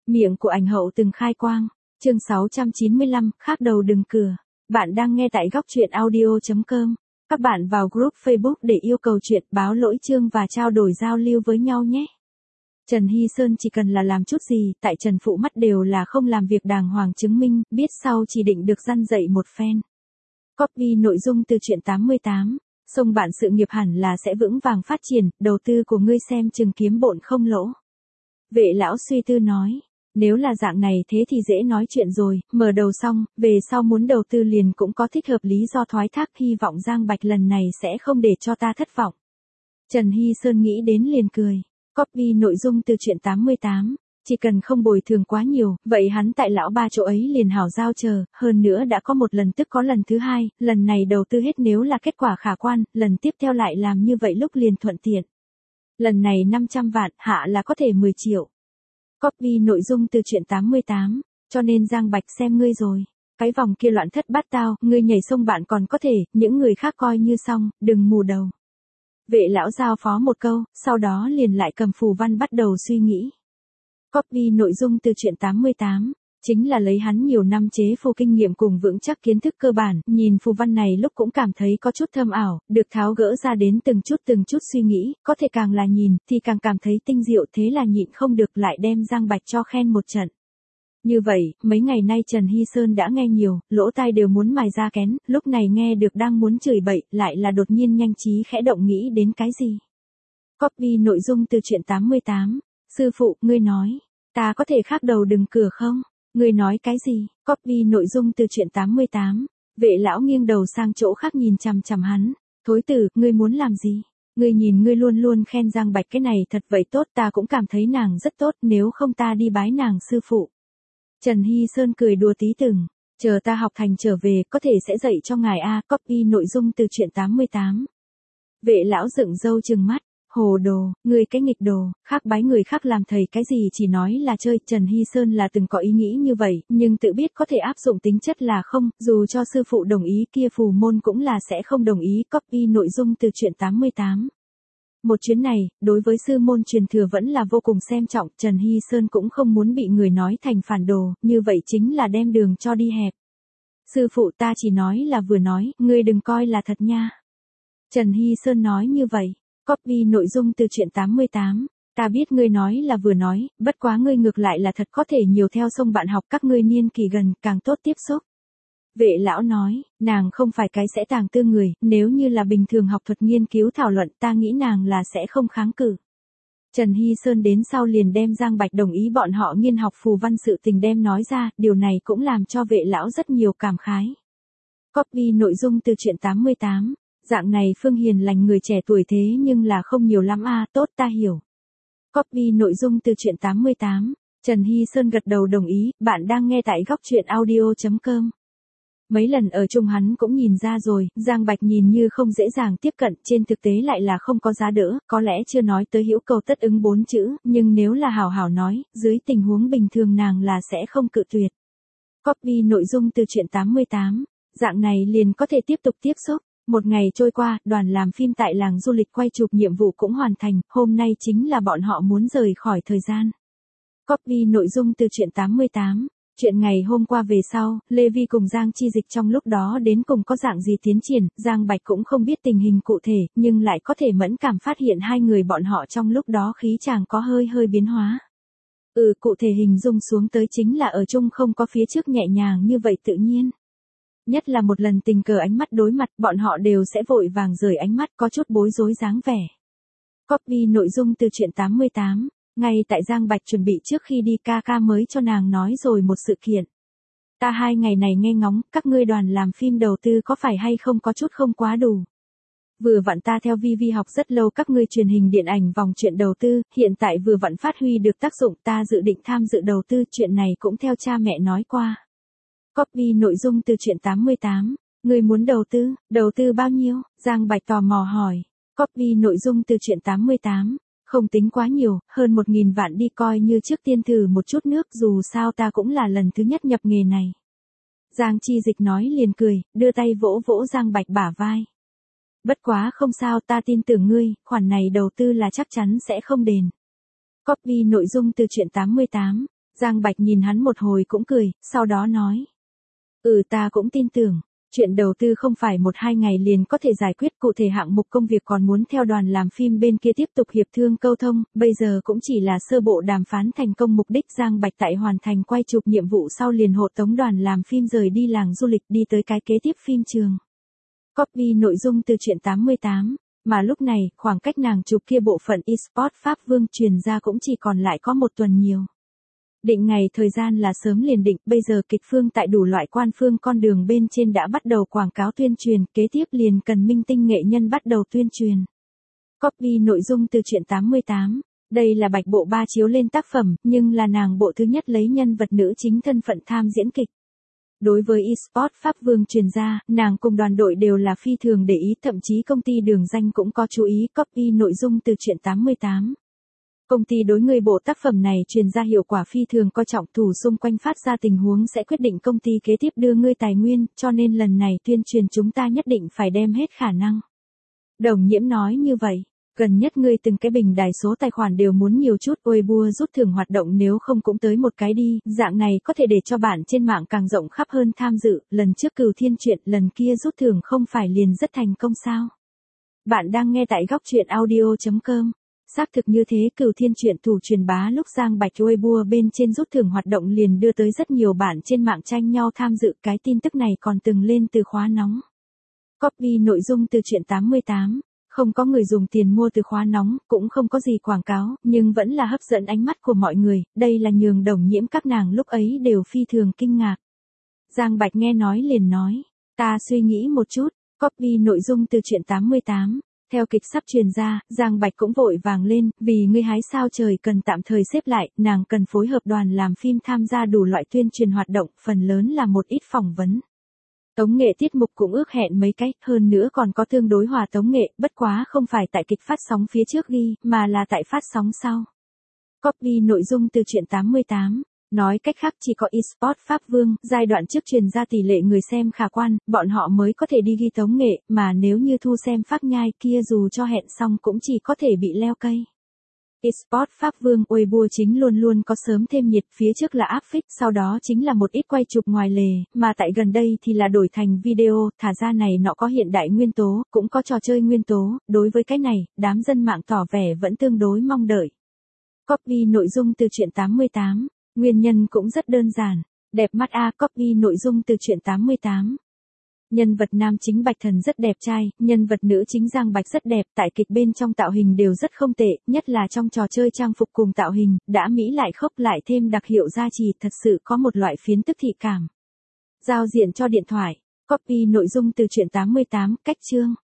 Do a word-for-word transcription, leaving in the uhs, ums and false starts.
Miệng của ảnh hậu từng khai quang. Chương sáu trăm chín mươi lăm, khác đầu đừng cửa. Bạn đang nghe tại góc truyện audio chấm com. Các bạn vào group Facebook để yêu cầu chuyện, báo lỗi chương và trao đổi giao lưu với nhau nhé. Trần Hy Sơn chỉ cần là làm chút gì, tại Trần Phụ mắt đều là không làm việc đàng hoàng chứng minh, biết sau chỉ định được răn dậy một phen. Copy nội dung từ truyện tám mươi tám. Sông bạn sự nghiệp hẳn là sẽ vững vàng phát triển, đầu tư của ngươi xem chừng kiếm bộn không lỗ. Vệ lão suy tư nói. Nếu là dạng này thế thì dễ nói chuyện rồi, mở đầu xong, về sau muốn đầu tư liền cũng có thích hợp lý do thoái thác, hy vọng Giang Bạch lần này sẽ không để cho ta thất vọng. Trần Hy Sơn nghĩ đến liền cười. Copy nội dung từ truyện tám mươi tám. Chỉ cần không bồi thường quá nhiều, vậy hắn tại lão ba chỗ ấy liền hảo giao chờ, hơn nữa đã có một lần tức có lần thứ hai, lần này đầu tư hết nếu là kết quả khả quan, lần tiếp theo lại làm như vậy lúc liền thuận tiện. Lần này năm trăm vạn, hạ là có thể mười triệu. Copy nội dung từ truyện tám mươi tám, cho nên Giang Bạch xem ngươi rồi. Cái vòng kia loạn thất bát tao, ngươi nhảy sông bạn còn có thể, những người khác coi như xong, đừng mù đầu. Vệ lão giao phó một câu, sau đó liền lại cầm phù văn bắt đầu suy nghĩ. Copy nội dung từ truyện tám mươi tám, chính là lấy hắn nhiều năm chế phù kinh nghiệm cùng vững chắc kiến thức cơ bản, nhìn phù văn này lúc cũng cảm thấy có chút thâm ảo, được tháo gỡ ra đến từng chút từng chút suy nghĩ, có thể càng là nhìn, thì càng cảm thấy tinh diệu, thế là nhịn không được lại đem Giang Bạch cho khen một trận. Như vậy, mấy ngày nay Trần Hy Sơn đã nghe nhiều, lỗ tai đều muốn mài ra kén, lúc này nghe được đang muốn chửi bậy, lại là đột nhiên nhanh trí khẽ động nghĩ đến cái gì. Copy nội dung từ truyện tám mươi tám, sư phụ, ngươi nói, ta có thể khác đầu đừng cửa không? Ngươi nói cái gì? Copy nội dung từ truyện tám mươi tám. Vệ lão nghiêng đầu sang chỗ khác nhìn chằm chằm hắn. Thối tử, ngươi muốn làm gì? Ngươi nhìn ngươi luôn luôn khen Giang Bạch cái này thật vậy tốt, ta cũng cảm thấy nàng rất tốt, nếu không ta đi bái nàng sư phụ. Trần Hy Sơn cười đùa tí từng. Chờ ta học thành trở về, có thể sẽ dạy cho ngài a. Copy nội dung từ truyện tám mươi tám. Vệ lão dựng râu trừng mắt. Hồ đồ, người cái nghịch đồ, khác bái người khác làm thầy cái gì chỉ nói là chơi. Trần Hy Sơn là từng có ý nghĩ như vậy, nhưng tự biết có thể áp dụng tính chất là không, dù cho sư phụ đồng ý kia phù môn cũng là sẽ không đồng ý. Copy nội dung từ truyện tám mươi tám. Một chuyến này, đối với sư môn truyền thừa vẫn là vô cùng xem trọng, Trần Hy Sơn cũng không muốn bị người nói thành phản đồ, như vậy chính là đem đường cho đi hẹp. Sư phụ ta chỉ nói là vừa nói, ngươi đừng coi là thật nha. Trần Hy Sơn nói như vậy. Copy nội dung từ truyện tám mươi tám, ta biết ngươi nói là vừa nói, bất quá ngươi ngược lại là thật có thể nhiều theo sông bạn học các ngươi niên kỳ gần, càng tốt tiếp xúc. Vệ lão nói, nàng không phải cái sẽ tàng tư người, nếu như là bình thường học thuật nghiên cứu thảo luận ta nghĩ nàng là sẽ không kháng cự. Trần Hy Sơn đến sau liền đem Giang Bạch đồng ý bọn họ nghiên học phù văn sự tình đem nói ra, điều này cũng làm cho vệ lão rất nhiều cảm khái. Copy nội dung từ truyện tám mươi tám. Dạng này Phương hiền lành người trẻ tuổi thế nhưng là không nhiều lắm a, tốt ta hiểu. Copy nội dung từ truyện tám mươi tám. Trần Hy Sơn gật đầu đồng ý, bạn đang nghe tại góc truyện audio chấm com. Mấy lần ở chung hắn cũng nhìn ra rồi, Giang Bạch nhìn như không dễ dàng tiếp cận, trên thực tế lại là không có giá đỡ, có lẽ chưa nói tới hữu cầu tất ứng bốn chữ, nhưng nếu là hảo hảo nói, dưới tình huống bình thường nàng là sẽ không cự tuyệt. Copy nội dung từ truyện tám mươi tám. Dạng này liền có thể tiếp tục tiếp xúc. Một ngày trôi qua, đoàn làm phim tại làng du lịch quay chụp nhiệm vụ cũng hoàn thành, hôm nay chính là bọn họ muốn rời khỏi thời gian. Copy nội dung từ truyện tám mươi tám. Chuyện ngày hôm qua về sau, Lê Vi cùng Giang Chi Dịch trong lúc đó đến cùng có dạng gì tiến triển, Giang Bạch cũng không biết tình hình cụ thể, nhưng lại có thể mẫn cảm phát hiện hai người bọn họ trong lúc đó khí chàng có hơi hơi biến hóa. Ừ, cụ thể hình dung xuống tới chính là ở chung không có phía trước nhẹ nhàng như vậy tự nhiên. Nhất là một lần tình cờ ánh mắt đối mặt, bọn họ đều sẽ vội vàng rời ánh mắt có chút bối rối dáng vẻ. Copy nội dung từ truyện tám mươi tám, ngay tại Giang Bạch chuẩn bị trước khi đi ca ca mới cho nàng nói rồi một sự kiện. Ta hai ngày này nghe ngóng, các ngươi đoàn làm phim đầu tư có phải hay không có chút không quá đủ. Vừa vặn ta theo Vi Vi học rất lâu các ngươi truyền hình điện ảnh vòng chuyện đầu tư, hiện tại vừa vặn phát huy được tác dụng, ta dự định tham dự đầu tư, chuyện này cũng theo cha mẹ nói qua. Copy nội dung từ truyện tám mươi tám. Người muốn đầu tư, đầu tư bao nhiêu? Giang Bạch tò mò hỏi. Copy nội dung từ truyện tám mươi tám. Không tính quá nhiều, hơn một nghìn vạn đi coi như trước tiên thử một chút nước, dù sao ta cũng là lần thứ nhất nhập nghề này. Giang Chi Dịch nói liền cười, đưa tay vỗ vỗ Giang Bạch bả vai. Bất quá không sao, ta tin tưởng ngươi, khoản này đầu tư là chắc chắn sẽ không đền. Copy nội dung từ truyện tám mươi tám. Giang Bạch nhìn hắn một hồi cũng cười, sau đó nói. Ừ ta cũng tin tưởng. Chuyện đầu tư không phải một hai ngày liền có thể giải quyết, cụ thể hạng mục công việc còn muốn theo đoàn làm phim bên kia tiếp tục hiệp thương câu thông, bây giờ cũng chỉ là sơ bộ đàm phán thành công mục đích. Giang Bạch tại hoàn thành quay chụp nhiệm vụ sau liền hộ tống đoàn làm phim rời đi làng du lịch đi tới cái kế tiếp phim trường. Copy nội dung từ truyện tám mươi tám, mà lúc này, khoảng cách nàng chụp kia bộ phận eSport Pháp Vương truyền ra cũng chỉ còn lại có một tuần nhiều. Định ngày thời gian là sớm liền định, bây giờ kịch phương tại đủ loại quan phương con đường bên trên đã bắt đầu quảng cáo tuyên truyền, kế tiếp liền cần minh tinh nghệ nhân bắt đầu tuyên truyền. Copy nội dung từ truyện tám mươi tám, đây là Bạch Bộ Ba chiếu lên tác phẩm, nhưng là nàng bộ thứ nhất lấy nhân vật nữ chính thân phận tham diễn kịch. Đối với eSport Pháp Vương truyền ra, nàng cùng đoàn đội đều là phi thường để ý, thậm chí công ty Đường Danh cũng có chú ý. Copy nội dung từ truyện tám mươi tám. Công ty đối người bộ tác phẩm này truyền ra hiệu quả phi thường coi trọng, thủ xung quanh phát ra tình huống sẽ quyết định công ty kế tiếp đưa ngươi tài nguyên, cho nên lần này tuyên truyền chúng ta nhất định phải đem hết khả năng. Đồng Nhiễm nói như vậy, gần nhất ngươi từng cái bình đài số tài khoản đều muốn nhiều chút, Weibo rút thưởng hoạt động nếu không cũng tới một cái đi, dạng này có thể để cho bạn trên mạng càng rộng khắp hơn tham dự, lần trước Cửu Thiên chuyện, lần kia rút thưởng không phải liền rất thành công sao? Bạn đang nghe tại góc truyện audio chấm com. Xác thực như thế, Cửu Thiên chuyện thủ truyền bá lúc Giang Bạch Weibo bên trên rút thưởng hoạt động liền đưa tới rất nhiều bạn trên mạng tranh nhau tham dự, cái tin tức này còn từng lên từ khóa nóng. Copy nội dung từ truyện tám mươi tám, không có người dùng tiền mua từ khóa nóng, cũng không có gì quảng cáo, nhưng vẫn là hấp dẫn ánh mắt của mọi người, đây là nhường Đồng Nhiễm các nàng lúc ấy đều phi thường kinh ngạc. Giang Bạch nghe nói liền nói, ta suy nghĩ một chút. Copy nội dung từ truyện tám mươi tám. Theo kịch sắp truyền ra, Giang Bạch cũng vội vàng lên, vì ngươi hái sao trời cần tạm thời xếp lại, nàng cần phối hợp đoàn làm phim tham gia đủ loại tuyên truyền hoạt động, phần lớn là một ít phỏng vấn. Tống nghệ tiết mục cũng ước hẹn mấy cách, hơn nữa còn có tương đối hòa tống nghệ, bất quá không phải tại kịch phát sóng phía trước ghi, mà là tại phát sóng sau. Copy nội dung từ truyện tám mươi tám. Nói cách khác chỉ có eSport Pháp Vương, giai đoạn trước truyền ra tỷ lệ người xem khả quan, bọn họ mới có thể đi ghi tống nghệ, mà nếu như thu xem phát nhai kia dù cho hẹn xong cũng chỉ có thể bị leo cây. eSport Pháp Vương Weibo chính luôn luôn có sớm thêm nhiệt, phía trước là áp phích, sau đó chính là một ít quay chụp ngoài lề, mà tại gần đây thì là đổi thành video, thả ra này nọ có hiện đại nguyên tố, cũng có trò chơi nguyên tố, đối với cái này, đám dân mạng tỏ vẻ vẫn tương đối mong đợi. Copy nội dung từ truyện tám mươi tám. Nguyên nhân cũng rất đơn giản, đẹp mắt a. Copy nội dung từ truyện tám mươi tám. Nhân vật nam chính Bạch Thần rất đẹp trai, nhân vật nữ chính Giang Bạch rất đẹp, tại kịch bên trong tạo hình đều rất không tệ, nhất là trong trò chơi trang phục cùng tạo hình, đã mỹ lại khốc lại thêm đặc hiệu gia trì, thật sự có một loại phiến tức thị cảm. Giao diện cho điện thoại, copy nội dung từ truyện tám mươi tám, cách chương.